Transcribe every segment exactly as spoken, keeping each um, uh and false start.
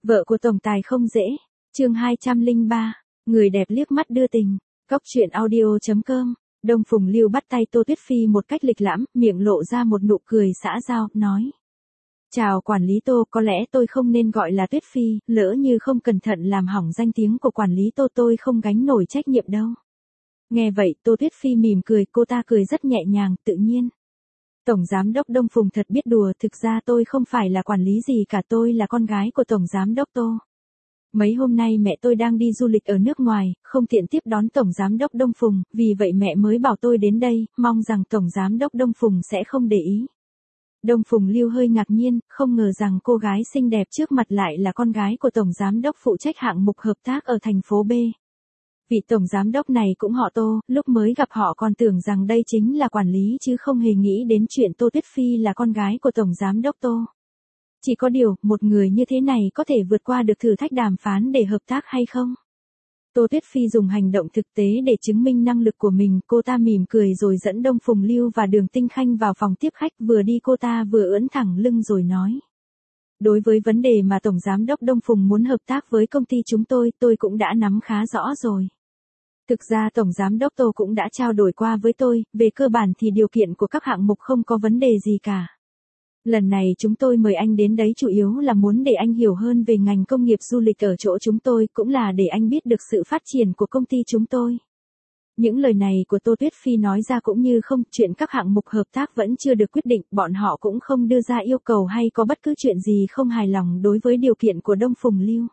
Vợ của tổng tài không dễ. Chương hai trăm lẻ ba. Người đẹp liếc mắt đưa tình. Cóc truyện audio chấm com. Đông Phùng Lưu bắt tay Tô Tuyết Phi một cách lịch lãm, miệng lộ ra một nụ cười xã giao, nói: "Chào quản lý Tô, có lẽ tôi không nên gọi là Tuyết Phi, lỡ như không cẩn thận làm hỏng danh tiếng của quản lý Tô tôi không gánh nổi trách nhiệm đâu." Nghe vậy, Tô Tuyết Phi mỉm cười, cô ta cười rất nhẹ nhàng, tự nhiên. "Tổng giám đốc Đông Phùng thật biết đùa, thực ra tôi không phải là quản lý gì cả, tôi là con gái của tổng giám đốc Tô. Mấy hôm nay mẹ tôi đang đi du lịch ở nước ngoài, không tiện tiếp đón tổng giám đốc Đông Phùng, vì vậy mẹ mới bảo tôi đến đây, mong rằng tổng giám đốc Đông Phùng sẽ không để ý." Đông Phùng Lưu hơi ngạc nhiên, không ngờ rằng cô gái xinh đẹp trước mặt lại là con gái của tổng giám đốc phụ trách hạng mục hợp tác ở thành phố B. Vị tổng giám đốc này cũng họ Tô, lúc mới gặp họ còn tưởng rằng đây chính là quản lý chứ không hề nghĩ đến chuyện Tô Tuyết Phi là con gái của tổng giám đốc Tô. Chỉ có điều, một người như thế này có thể vượt qua được thử thách đàm phán để hợp tác hay không? Tô Tuyết Phi dùng hành động thực tế để chứng minh năng lực của mình, cô ta mỉm cười rồi dẫn Đông Phùng Lưu và Đường Tinh Khanh vào phòng tiếp khách, vừa đi cô ta vừa ưỡn thẳng lưng rồi nói: "Đối với vấn đề mà tổng giám đốc Đông Phùng muốn hợp tác với công ty chúng tôi, tôi cũng đã nắm khá rõ rồi. Thực ra tổng giám đốc Tô cũng đã trao đổi qua với tôi, về cơ bản thì điều kiện của các hạng mục không có vấn đề gì cả. Lần này chúng tôi mời anh đến đấy chủ yếu là muốn để anh hiểu hơn về ngành công nghiệp du lịch ở chỗ chúng tôi, cũng là để anh biết được sự phát triển của công ty chúng tôi." Những lời này của Tô Tuyết Phi nói ra cũng như không, chuyện các hạng mục hợp tác vẫn chưa được quyết định, bọn họ cũng không đưa ra yêu cầu hay có bất cứ chuyện gì không hài lòng đối với điều kiện của Đông Phùng Lưu.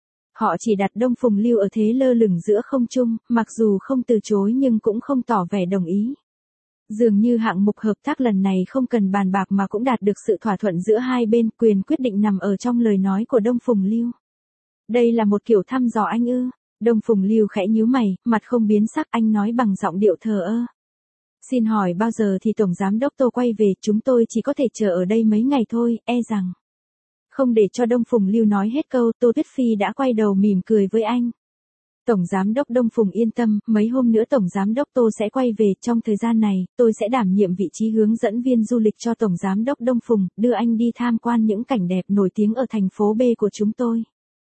Họ chỉ đặt Đông Phùng Lưu ở thế lơ lửng giữa không trung, mặc dù không từ chối nhưng cũng không tỏ vẻ đồng ý. Dường như hạng mục hợp tác lần này không cần bàn bạc mà cũng đạt được sự thỏa thuận giữa hai bên, quyền quyết định nằm ở trong lời nói của Đông Phùng Lưu. "Đây là một kiểu thăm dò anh ư?" Đông Phùng Lưu khẽ nhíu mày, mặt không biến sắc, anh nói bằng giọng điệu thờ ơ: "Xin hỏi bao giờ thì tổng giám đốc Tô quay về, chúng tôi chỉ có thể chờ ở đây mấy ngày thôi, e rằng." Không để cho Đông Phùng Lưu nói hết câu, Tô Tuyết Phi đã quay đầu mỉm cười với anh: "Tổng giám đốc Đông Phùng yên tâm, mấy hôm nữa tổng giám đốc Tô sẽ quay về, trong thời gian này, tôi sẽ đảm nhiệm vị trí hướng dẫn viên du lịch cho tổng giám đốc Đông Phùng, đưa anh đi tham quan những cảnh đẹp nổi tiếng ở thành phố B của chúng tôi."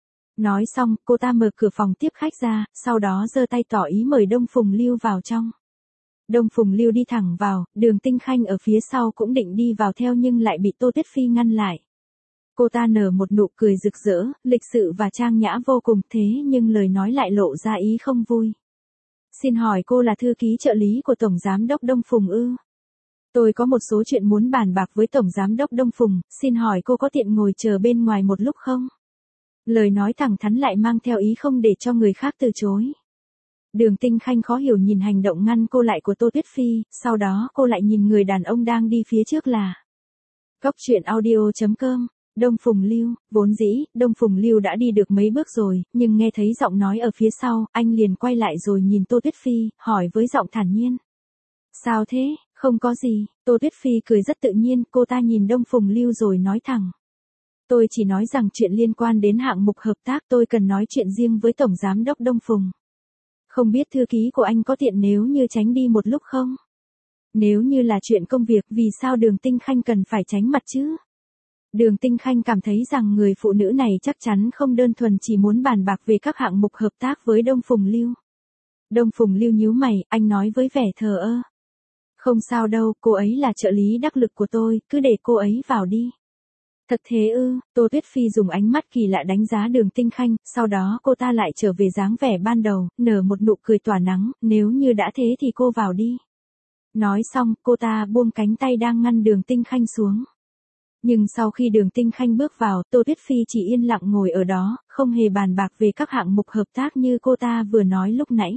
Nói xong, cô ta mở cửa phòng tiếp khách ra, sau đó giơ tay tỏ ý mời Đông Phùng Lưu vào trong. Đông Phùng Lưu đi thẳng vào, Đường Tinh Khanh ở phía sau cũng định đi vào theo nhưng lại bị Tô Tuyết Phi ngăn lại. Cô ta nở một nụ cười rực rỡ, lịch sự và trang nhã vô cùng, thế nhưng lời nói lại lộ ra ý không vui. "Xin hỏi cô là thư ký trợ lý của tổng giám đốc Đông Phùng ư? Tôi có một số chuyện muốn bàn bạc với tổng giám đốc Đông Phùng, xin hỏi cô có tiện ngồi chờ bên ngoài một lúc không?" Lời nói thẳng thắn lại mang theo ý không để cho người khác từ chối. Đường Tinh Khanh khó hiểu nhìn hành động ngăn cô lại của Tô Tuyết Phi, sau đó cô lại nhìn người đàn ông đang đi phía trước là Cóc truyện audio chấm com. Đông Phùng Lưu. Vốn dĩ, Đông Phùng Lưu đã đi được mấy bước rồi, nhưng nghe thấy giọng nói ở phía sau, anh liền quay lại rồi nhìn Tô Tuyết Phi, hỏi với giọng thản nhiên: "Sao thế?" "Không có gì." Tô Tuyết Phi cười rất tự nhiên, cô ta nhìn Đông Phùng Lưu rồi nói thẳng: "Tôi chỉ nói rằng chuyện liên quan đến hạng mục hợp tác, tôi cần nói chuyện riêng với tổng giám đốc Đông Phùng. Không biết thư ký của anh có tiện nếu như tránh đi một lúc không?" Nếu như là chuyện công việc, vì sao Đường Tinh Khanh cần phải tránh mặt chứ? Đường Tinh Khanh cảm thấy rằng người phụ nữ này chắc chắn không đơn thuần chỉ muốn bàn bạc về các hạng mục hợp tác với Đông Phùng Lưu. Đông Phùng Lưu nhíu mày, anh nói với vẻ thờ ơ: "Không sao đâu, cô ấy là trợ lý đắc lực của tôi, cứ để cô ấy vào đi." "Thật thế ư?" Tô Tuyết Phi dùng ánh mắt kỳ lạ đánh giá Đường Tinh Khanh, sau đó cô ta lại trở về dáng vẻ ban đầu, nở một nụ cười tỏa nắng: "Nếu như đã thế thì cô vào đi." Nói xong, cô ta buông cánh tay đang ngăn Đường Tinh Khanh xuống. Nhưng sau khi Đường Tinh Khanh bước vào, Tô Tuyết Phi chỉ yên lặng ngồi ở đó, không hề bàn bạc về các hạng mục hợp tác như cô ta vừa nói lúc nãy.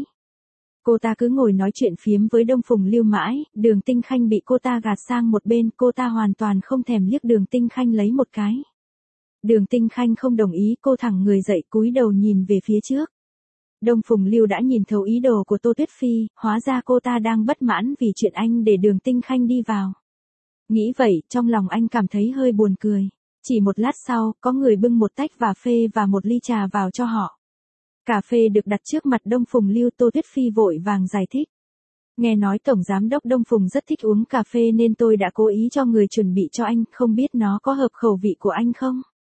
Cô ta cứ ngồi nói chuyện phiếm với Đông Phùng Lưu mãi, Đường Tinh Khanh bị cô ta gạt sang một bên, cô ta hoàn toàn không thèm liếc Đường Tinh Khanh lấy một cái. Đường Tinh Khanh không đồng ý, cô thẳng người dậy cúi đầu nhìn về phía trước. Đông Phùng Lưu đã nhìn thấu ý đồ của Tô Tuyết Phi, hóa ra cô ta đang bất mãn vì chuyện anh để Đường Tinh Khanh đi vào. Nghĩ vậy, trong lòng anh cảm thấy hơi buồn cười. Chỉ một lát sau, có người bưng một tách cà phê và một ly trà vào cho họ. Cà phê được đặt trước mặt Đông Phùng Lưu, Tô Tuyết Phi vội vàng giải thích: "Nghe nói tổng giám đốc Đông Phùng rất thích uống cà phê nên tôi đã cố ý cho người chuẩn bị cho anh, không biết nó có hợp khẩu vị của anh không?"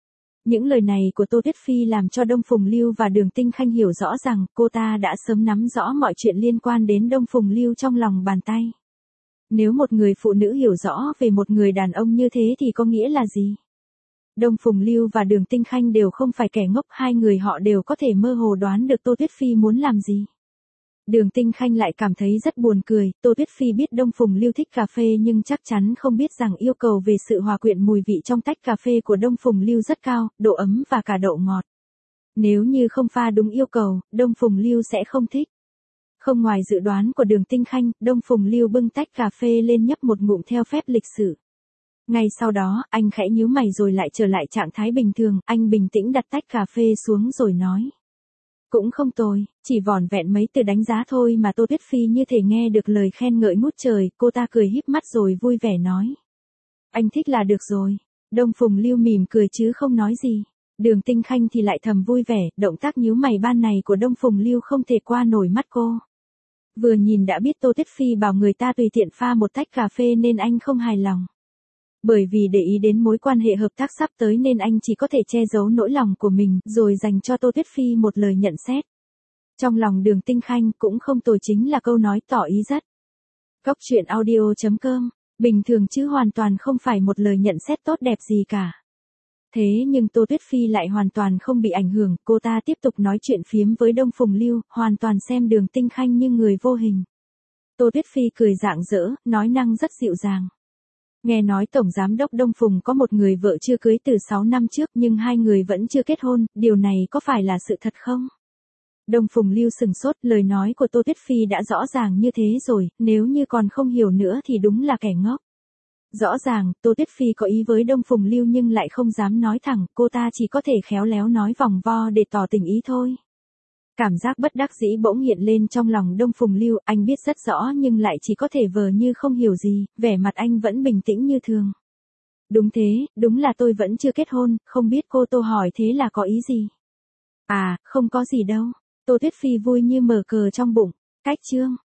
Những lời này của Tô Tuyết Phi làm cho Đông Phùng Lưu và Đường Tinh Khanh hiểu rõ rằng cô ta đã sớm nắm rõ mọi chuyện liên quan đến Đông Phùng Lưu trong lòng bàn tay. Nếu một người phụ nữ hiểu rõ về một người đàn ông như thế thì có nghĩa là gì? Đông Phùng Lưu và Đường Tinh Khanh đều không phải kẻ ngốc, hai người họ đều có thể mơ hồ đoán được Tô Tuyết Phi muốn làm gì. Đường Tinh Khanh lại cảm thấy rất buồn cười, Tô Tuyết Phi biết Đông Phùng Lưu thích cà phê nhưng chắc chắn không biết rằng yêu cầu về sự hòa quyện mùi vị trong tách cà phê của Đông Phùng Lưu rất cao, độ ấm và cả độ ngọt. Nếu như không pha đúng yêu cầu, Đông Phùng Lưu sẽ không thích. Không ngoài dự đoán của Đường Tinh Khanh, Đông Phùng Lưu bưng tách cà phê lên nhấp một ngụm theo phép lịch sự. Ngay sau đó, anh khẽ nhíu mày rồi lại trở lại trạng thái bình thường, anh bình tĩnh đặt tách cà phê xuống rồi nói. Cũng không tồi, chỉ vỏn vẹn mấy từ đánh giá thôi mà Tô Tuyết Phi như thể nghe được lời khen ngợi ngút trời, cô ta cười híp mắt rồi vui vẻ nói. Anh thích là được rồi. Đông Phùng Lưu mỉm cười chứ không nói gì. Đường Tinh Khanh thì lại thầm vui vẻ, động tác nhíu mày ban này của Đông Phùng Lưu không thể qua nổi mắt cô. Vừa nhìn đã biết Tô Tuyết Phi bảo người ta tùy tiện pha một tách cà phê nên anh không hài lòng. Bởi vì để ý đến mối quan hệ hợp tác sắp tới nên anh chỉ có thể che giấu nỗi lòng của mình rồi dành cho Tô Tuyết Phi một lời nhận xét. Trong lòng Đường Tinh Khanh cũng không tồi chính là câu nói tỏ ý rất. Cóc truyện audio chấm com, bình thường chứ hoàn toàn không phải một lời nhận xét tốt đẹp gì cả. Thế nhưng Tô Tuyết Phi lại hoàn toàn không bị ảnh hưởng, cô ta tiếp tục nói chuyện phiếm với Đông Phùng Lưu, hoàn toàn xem Đường Tinh Khanh như người vô hình. Tô Tuyết Phi cười rạng rỡ, nói năng rất dịu dàng. Nghe nói Tổng Giám đốc Đông Phùng có một người vợ chưa cưới từ sáu năm trước nhưng hai người vẫn chưa kết hôn, điều này có phải là sự thật không? Đông Phùng Lưu sừng sốt, lời nói của Tô Tuyết Phi đã rõ ràng như thế rồi, nếu như còn không hiểu nữa thì đúng là kẻ ngốc. Rõ ràng, Tô Tuyết Phi có ý với Đông Phùng Lưu nhưng lại không dám nói thẳng, cô ta chỉ có thể khéo léo nói vòng vo để tỏ tình ý thôi. Cảm giác bất đắc dĩ bỗng hiện lên trong lòng Đông Phùng Lưu, anh biết rất rõ nhưng lại chỉ có thể vờ như không hiểu gì, vẻ mặt anh vẫn bình tĩnh như thường. Đúng thế, đúng là tôi vẫn chưa kết hôn, không biết cô Tô hỏi thế là có ý gì? À, không có gì đâu. Tô Tuyết Phi vui như mở cờ trong bụng. Cách chương.